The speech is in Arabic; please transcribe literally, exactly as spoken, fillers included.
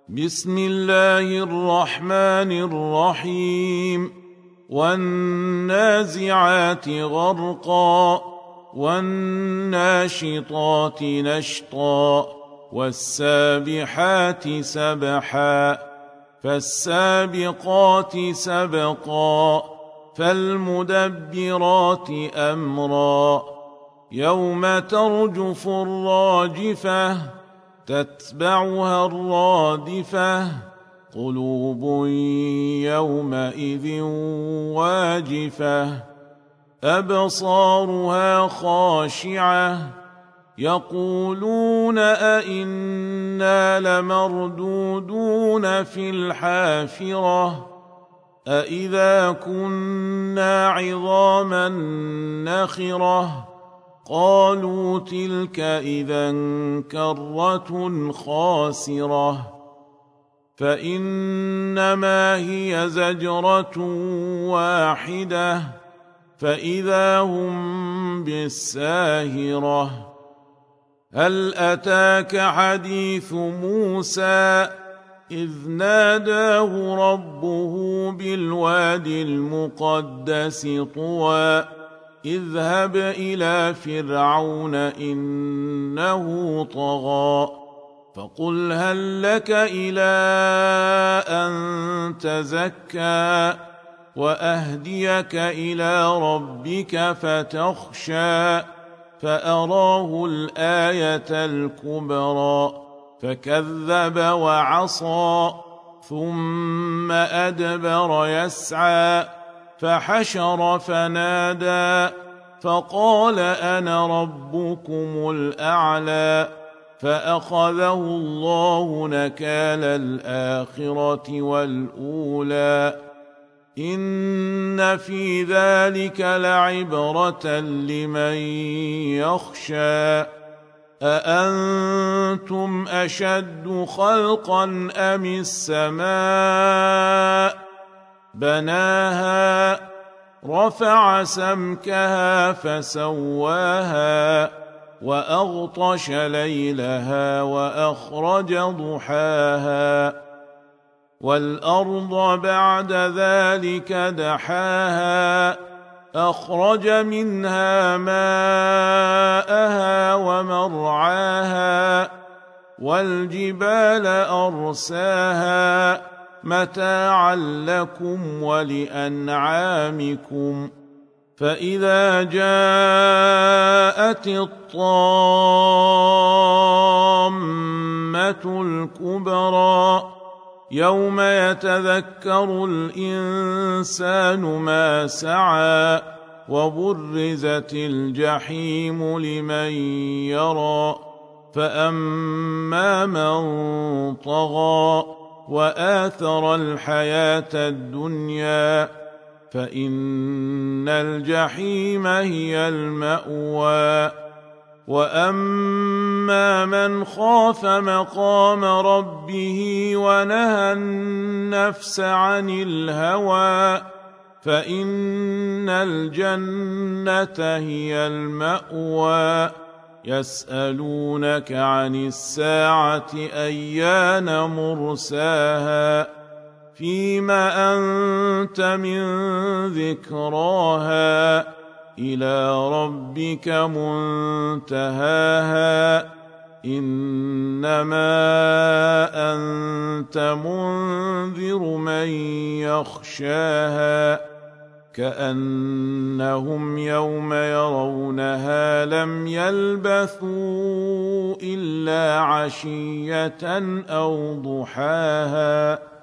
بسم الله الرحمن الرحيم والنازعات غرقا والناشطات نشطا والسابحات سبحا فالسابقات سبقا فالمدبرات أمرا يوم ترجف الراجفة تتبعها الرادفة قلوب يومئذ واجفة أبصارها خاشعة يقولون أئنا لمردودون في الحافرة أئذا كنا عظاما نخرة قالوا تلك إذا كرة خاسرة فإنما هي زجرة واحدة فإذا هم بالساهرة هل أتاك حديث موسى إذ ناداه ربه بالوادي المقدس طوى اذهب إلى فرعون إنه طغى فقل هل لك إلى أن تزكى وأهديك إلى ربك فتخشى فأراه الآية الكبرى فكذب وعصى ثم أدبر يسعى فحشر فنادى فقال أنا ربكم الأعلى فأخذه الله نكال الآخرة والأولى إن في ذلك لعبرة لمن يخشى أأنتم أشد خلقا أم السماء بناها رفع سمكها فسواها وأغطش ليلها وأخرج ضحاها والأرض بعد ذلك دحاها أخرج منها ماءها ومرعاها والجبال أرساها متاعا لكم ولأنعامكم فإذا جاءت الطامة الكبرى يوم يتذكر الإنسان ما سعى وبرزت الجحيم لمن يرى فأما من طغى وآثر الحياة الدنيا فإن الجحيم هي المأوى وأما من خاف مقام ربه ونهى النفس عن الهوى فإن الجنة هي المأوى يسألونك عن الساعة أيان مرساها فيما أنت من ذكراها إلى ربك منتهاها إنما أنت منذر من يخشاها كأنهم يوم يرونها لم يلبثوا إلا عشية أو ضحاها